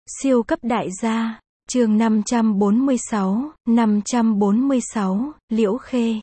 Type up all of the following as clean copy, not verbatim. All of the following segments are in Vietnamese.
Siêu cấp đại gia, chương 546, Liễu Khê.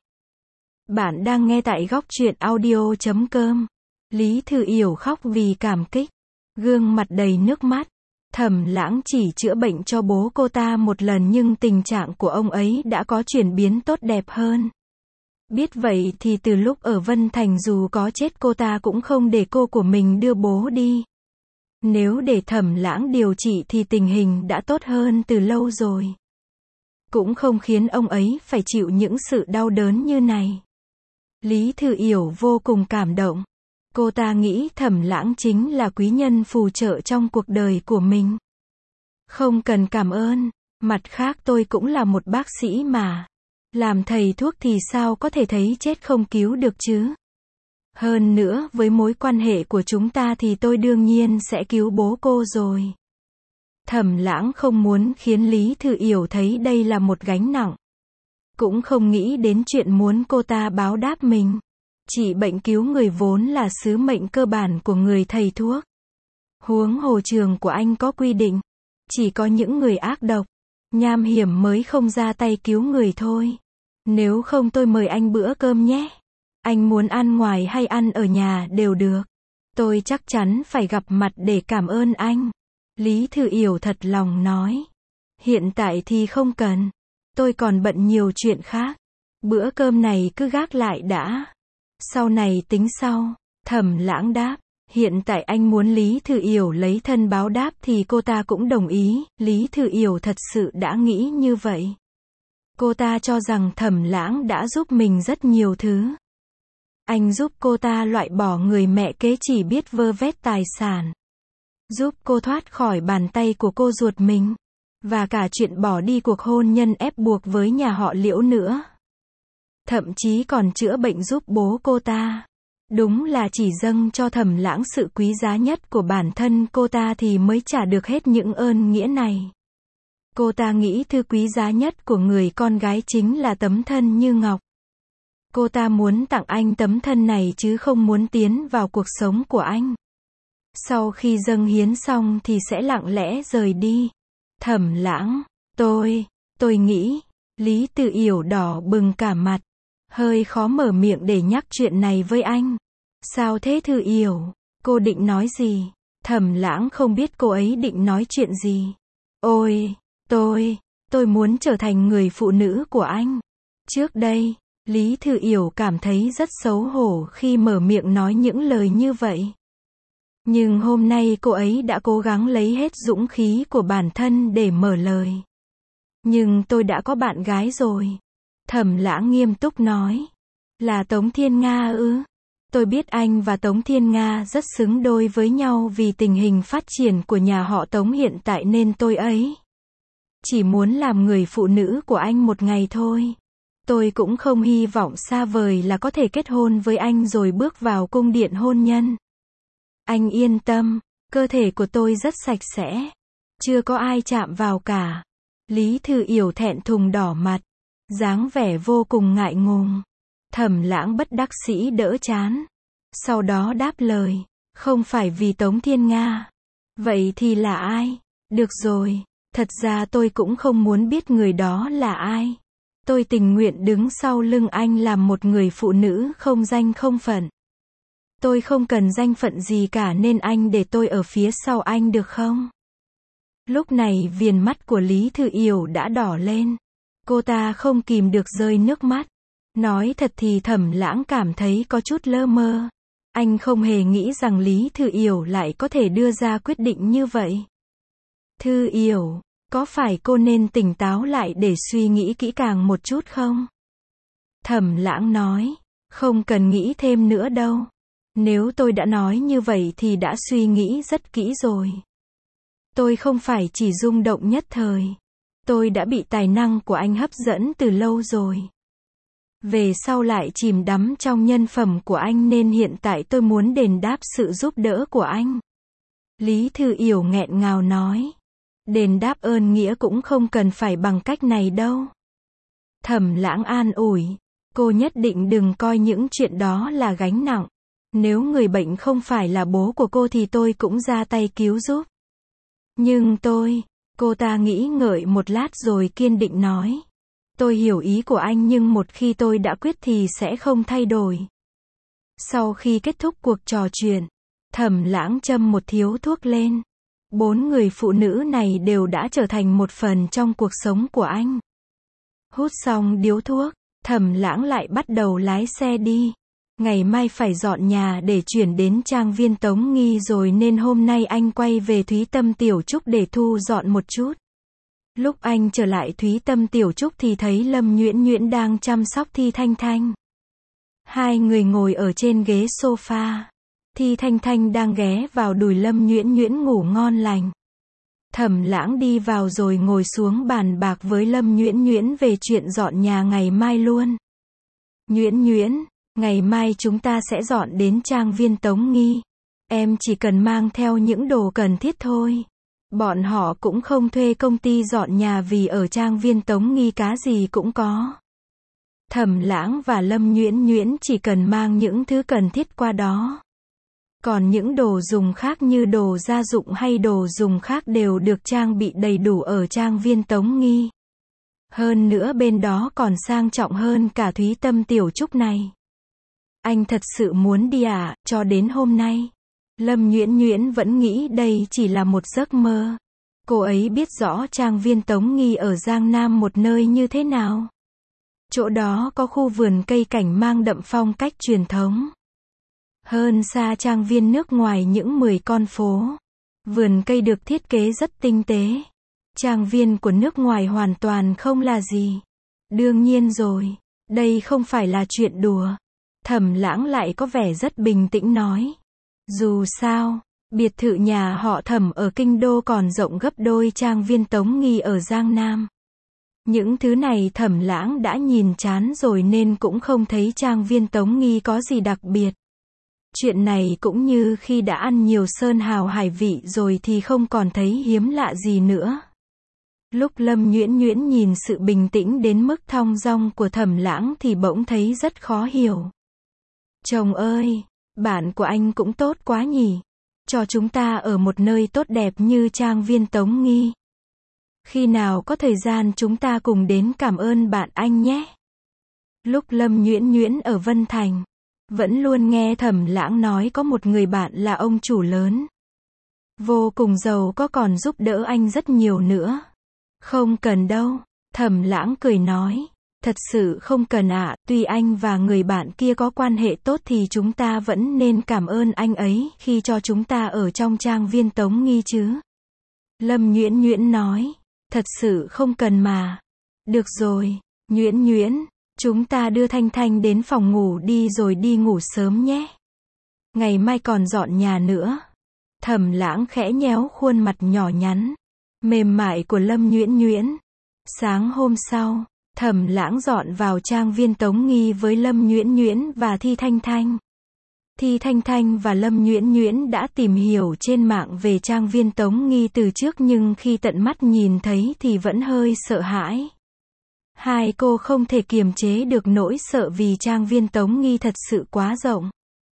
Bạn đang nghe tại góc truyện audio.com. Lý Thư Yểu khóc vì cảm kích, gương mặt đầy nước mắt. Thẩm Lãng chỉ chữa bệnh cho bố cô ta một lần nhưng tình trạng của ông ấy đã có chuyển biến tốt đẹp hơn. Biết vậy thì từ lúc ở Vân Thành dù có chết cô ta cũng không để cô của mình đưa bố đi. Nếu để Thẩm Lãng điều trị thì tình hình đã tốt hơn từ lâu rồi. Cũng không khiến ông ấy phải chịu những sự đau đớn như này. Lý Thư Yểu vô cùng cảm động. Cô ta nghĩ Thẩm Lãng chính là quý nhân phù trợ trong cuộc đời của mình. Không cần cảm ơn, mặt khác tôi cũng là một bác sĩ mà. Làm thầy thuốc thì sao có thể thấy chết không cứu được chứ? Hơn nữa, với mối quan hệ của chúng ta thì tôi đương nhiên sẽ cứu bố cô rồi. Thẩm Lãng không muốn khiến Lý Thư Yểu thấy đây là một gánh nặng. Cũng không nghĩ đến chuyện muốn cô ta báo đáp mình. Trị bệnh cứu người vốn là sứ mệnh cơ bản của người thầy thuốc. Huống hồ trường của anh có quy định. Chỉ có những người ác độc, nham hiểm mới không ra tay cứu người thôi. Nếu không tôi mời anh bữa cơm nhé. Anh muốn ăn ngoài hay ăn ở nhà đều được. Tôi chắc chắn phải gặp mặt để cảm ơn anh. Lý Thư Yểu thật lòng nói. Hiện tại thì không cần. Tôi còn bận nhiều chuyện khác. Bữa cơm này cứ gác lại đã. Sau này tính sau. Thẩm Lãng đáp. Hiện tại anh muốn Lý Thư Yểu lấy thân báo đáp thì cô ta cũng đồng ý. Lý Thư Yểu thật sự đã nghĩ như vậy. Cô ta cho rằng Thẩm Lãng đã giúp mình rất nhiều thứ. Anh giúp cô ta loại bỏ người mẹ kế chỉ biết vơ vét tài sản. Giúp cô thoát khỏi bàn tay của cô ruột mình. Và cả chuyện bỏ đi cuộc hôn nhân ép buộc với nhà họ Liễu nữa. Thậm chí còn chữa bệnh giúp bố cô ta. Đúng là chỉ dâng cho Thẩm Lãng sự quý giá nhất của bản thân cô ta thì mới trả được hết những ơn nghĩa này. Cô ta nghĩ thứ quý giá nhất của người con gái chính là tấm thân như ngọc. Cô ta muốn tặng anh tấm thân này chứ không muốn tiến vào cuộc sống của anh. Sau khi dâng hiến xong thì sẽ lặng lẽ rời đi. Thẩm Lãng, tôi nghĩ, Lý Thư Yểu đỏ bừng cả mặt. Hơi khó mở miệng để nhắc chuyện này với anh. Sao thế Thư Yểu? Cô định nói gì? Thẩm Lãng không biết cô ấy định nói chuyện gì. Ôi, tôi muốn trở thành người phụ nữ của anh. Trước đây, Lý Thư Yểu cảm thấy rất xấu hổ khi mở miệng nói những lời như vậy. Nhưng hôm nay cô ấy đã cố gắng lấy hết dũng khí của bản thân để mở lời. Nhưng tôi đã có bạn gái rồi. Thẩm Lãng nghiêm túc nói. Là Tống Thiên Nga ư? Tôi biết anh và Tống Thiên Nga rất xứng đôi với nhau vì tình hình phát triển của nhà họ Tống hiện tại nên tôi ấy chỉ muốn làm người phụ nữ của anh một ngày thôi. Tôi cũng không hy vọng xa vời là có thể kết hôn với anh rồi bước vào cung điện hôn nhân. Anh yên tâm, cơ thể của tôi rất sạch sẽ. Chưa có ai chạm vào cả. Lý Thư Yểu thẹn thùng đỏ mặt. Dáng vẻ vô cùng ngại ngùng. Thẩm Lãng bất đắc dĩ đỡ chán. Sau đó đáp lời. Không phải vì Tống Thiên Nga. Vậy thì là ai? Được rồi. Thật ra tôi cũng không muốn biết người đó là ai. Tôi tình nguyện đứng sau lưng anh làm một người phụ nữ không danh không phận. Tôi không cần danh phận gì cả nên anh để tôi ở phía sau anh được không? Lúc này viền mắt của Lý Thư Yểu đã đỏ lên. Cô ta không kìm được rơi nước mắt. Nói thật thì Thẩm Lãng cảm thấy có chút lơ mơ. Anh không hề nghĩ rằng Lý Thư Yểu lại có thể đưa ra quyết định như vậy. Thư Yểu, có phải cô nên tỉnh táo lại để suy nghĩ kỹ càng một chút không? Thẩm Lãng nói. Không cần nghĩ thêm nữa đâu. Nếu tôi đã nói như vậy thì đã suy nghĩ rất kỹ rồi. Tôi không phải chỉ rung động nhất thời. Tôi đã bị tài năng của anh hấp dẫn từ lâu rồi. Về sau lại chìm đắm trong nhân phẩm của anh nên hiện tại tôi muốn đền đáp sự giúp đỡ của anh. Lý Thư Yểu nghẹn ngào nói. Đền đáp ơn nghĩa cũng không cần phải bằng cách này đâu. Thẩm Lãng an ủi. Cô nhất định đừng coi những chuyện đó là gánh nặng. Nếu người bệnh không phải là bố của cô thì tôi cũng ra tay cứu giúp. Nhưng cô ta nghĩ ngợi một lát rồi kiên định nói. Tôi hiểu ý của anh nhưng một khi tôi đã quyết thì sẽ không thay đổi. Sau khi kết thúc cuộc trò chuyện, Thẩm Lãng châm một điếu thuốc lên. 4 người phụ nữ này đều đã trở thành một phần trong cuộc sống của anh. Hút xong điếu thuốc, Thẩm Lãng lại bắt đầu lái xe đi. Ngày mai phải dọn nhà để chuyển đến trang viên Tống Nghi rồi nên hôm nay anh quay về Thúy Tâm Tiểu Trúc để thu dọn một chút. Lúc anh trở lại Thúy Tâm Tiểu Trúc thì thấy Lâm Nhuyễn Nhuyễn đang chăm sóc Thi Thanh Thanh. Hai người ngồi ở trên ghế sofa. Thi Thanh Thanh đang ghé vào đùi Lâm Nhuyễn Nhuyễn ngủ ngon lành. Thẩm Lãng đi vào rồi ngồi xuống bàn bạc với Lâm Nhuyễn Nhuyễn về chuyện dọn nhà ngày mai luôn. Nhuyễn Nhuyễn, ngày mai chúng ta sẽ dọn đến trang viên Tống Nghi. Em chỉ cần mang theo những đồ cần thiết thôi. Bọn họ cũng không thuê công ty dọn nhà vì ở trang viên Tống Nghi cá gì cũng có. Thẩm Lãng và Lâm Nhuyễn Nhuyễn chỉ cần mang những thứ cần thiết qua đó. Còn những đồ dùng khác như đồ gia dụng hay đồ dùng khác đều được trang bị đầy đủ ở trang viên Tống Nghi. Hơn nữa bên đó còn sang trọng hơn cả Thúy Tâm Tiểu Trúc này. Anh thật sự muốn đi à? Cho đến hôm nay, Lâm Nhuyễn Nhuyễn vẫn nghĩ đây chỉ là một giấc mơ. Cô ấy biết rõ trang viên Tống Nghi ở Giang Nam một nơi như thế nào. Chỗ đó có khu vườn cây cảnh mang đậm phong cách truyền thống. Hơn xa trang viên nước ngoài những 10 con phố. Vườn cây được thiết kế rất tinh tế. Trang viên của nước ngoài hoàn toàn không là gì. Đương nhiên rồi, đây không phải là chuyện đùa. Thẩm Lãng lại có vẻ rất bình tĩnh nói. Dù sao, biệt thự nhà họ Thẩm ở Kinh Đô còn rộng gấp đôi trang viên Tống Nghi ở Giang Nam. Những thứ này Thẩm Lãng đã nhìn chán rồi nên cũng không thấy trang viên Tống Nghi có gì đặc biệt. Chuyện này cũng như khi đã ăn nhiều sơn hào hải vị rồi thì không còn thấy hiếm lạ gì nữa. Lúc Lâm Nhuyễn Nhuyễn nhìn sự bình tĩnh đến mức thong dong của Thẩm Lãng thì bỗng thấy rất khó hiểu. Chồng ơi, bạn của anh cũng tốt quá nhỉ. Cho chúng ta ở một nơi tốt đẹp như trang viên Tống Nghi. Khi nào có thời gian chúng ta cùng đến cảm ơn bạn anh nhé. Lúc Lâm Nhuyễn Nhuyễn ở Vân Thành, vẫn luôn nghe Thẩm Lãng nói có một người bạn là ông chủ lớn. Vô cùng giàu có còn giúp đỡ anh rất nhiều nữa. Không cần đâu, Thẩm Lãng cười nói. Thật sự không cần ạ, tuy anh và người bạn kia có quan hệ tốt thì chúng ta vẫn nên cảm ơn anh ấy khi cho chúng ta ở trong trang viên Tống Nghi chứ. Lâm Nhuyễn Nhuyễn nói. Thật sự không cần mà. Được rồi, Nhuyễn Nhuyễn, chúng ta đưa Thanh Thanh đến phòng ngủ đi rồi đi ngủ sớm nhé. Ngày mai còn dọn nhà nữa. Thẩm Lãng khẽ nhéo khuôn mặt nhỏ nhắn, mềm mại của Lâm Nhuyễn Nhuyễn. Sáng hôm sau, Thẩm Lãng dọn vào trang viên Tống Nghi với Lâm Nhuyễn Nhuyễn và Thi Thanh Thanh. Thi Thanh Thanh và Lâm Nhuyễn Nhuyễn đã tìm hiểu trên mạng về trang viên Tống Nghi từ trước nhưng khi tận mắt nhìn thấy thì vẫn hơi sợ hãi. Hai cô không thể kiềm chế được nỗi sợ vì trang viên Tống Nghi thật sự quá rộng.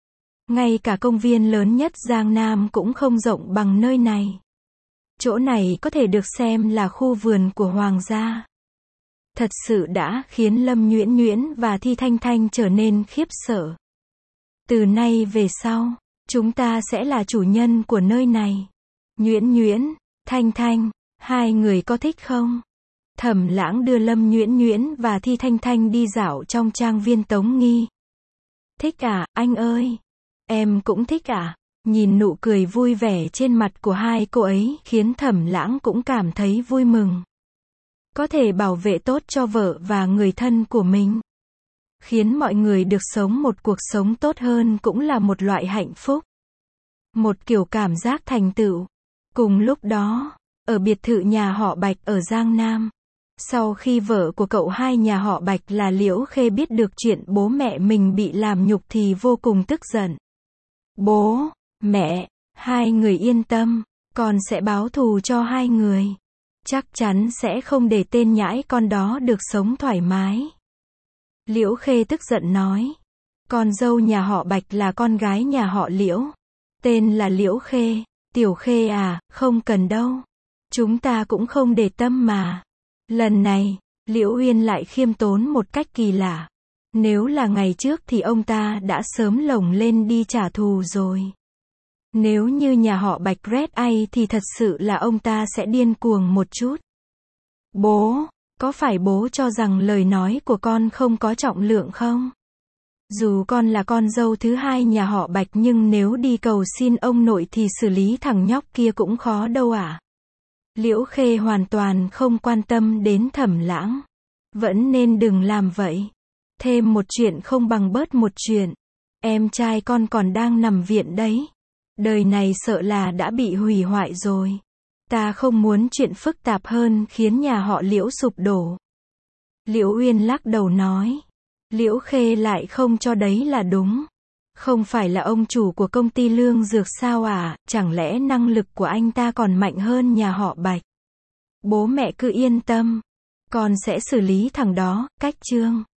Ngay cả công viên lớn nhất Giang Nam cũng không rộng bằng nơi này. Chỗ này có thể được xem là khu vườn của hoàng gia. Thật sự đã khiến Lâm Nhuyễn Nhuyễn và Thi Thanh Thanh trở nên khiếp sợ. Từ nay về sau, chúng ta sẽ là chủ nhân của nơi này. Nhuyễn Nhuyễn, Thanh Thanh, hai người có thích không? Thẩm Lãng đưa Lâm Nhuyễn Nhuyễn và Thi Thanh Thanh đi dạo trong trang viên Tống Nghi. Thích à, anh ơi? Em cũng thích à? Nhìn nụ cười vui vẻ trên mặt của hai cô ấy khiến Thẩm Lãng cũng cảm thấy vui mừng. Có thể bảo vệ tốt cho vợ và người thân của mình. Khiến mọi người được sống một cuộc sống tốt hơn cũng là một loại hạnh phúc. Một kiểu cảm giác thành tựu. Cùng lúc đó, ở biệt thự nhà họ Bạch ở Giang Nam, sau khi vợ của cậu hai nhà họ Bạch là Liễu Khê biết được chuyện bố mẹ mình bị làm nhục thì vô cùng tức giận. Bố, mẹ, hai người yên tâm, con sẽ báo thù cho hai người. Chắc chắn sẽ không để tên nhãi con đó được sống thoải mái. Liễu Khê tức giận nói. Con dâu nhà họ Bạch là con gái nhà họ Liễu. Tên là Liễu Khê. Tiểu Khê à, không cần đâu. Chúng ta cũng không để tâm mà. Lần này, Liễu Uyên lại khiêm tốn một cách kỳ lạ. Nếu là ngày trước thì ông ta đã sớm lồng lên đi trả thù rồi. Nếu như nhà họ Bạch Red Eye thì thật sự là ông ta sẽ điên cuồng một chút. Bố, có phải bố cho rằng lời nói của con không có trọng lượng không? Dù con là con dâu thứ hai nhà họ Bạch nhưng nếu đi cầu xin ông nội thì xử lý thằng nhóc kia cũng khó đâu ạ. Liễu Khê hoàn toàn không quan tâm đến Thẩm Lãng. Vẫn nên đừng làm vậy. Thêm một chuyện không bằng bớt một chuyện. Em trai con còn đang nằm viện đấy. Đời này sợ là đã bị hủy hoại rồi. Ta không muốn chuyện phức tạp hơn khiến nhà họ Liễu sụp đổ. Liễu Uyên lắc đầu nói. Liễu Khê lại không cho đấy là đúng. Không phải là ông chủ của công ty lương dược sao à, chẳng lẽ năng lực của anh ta còn mạnh hơn nhà họ Bạch. Bố mẹ cứ yên tâm. Con sẽ xử lý thằng đó, Cách Trương.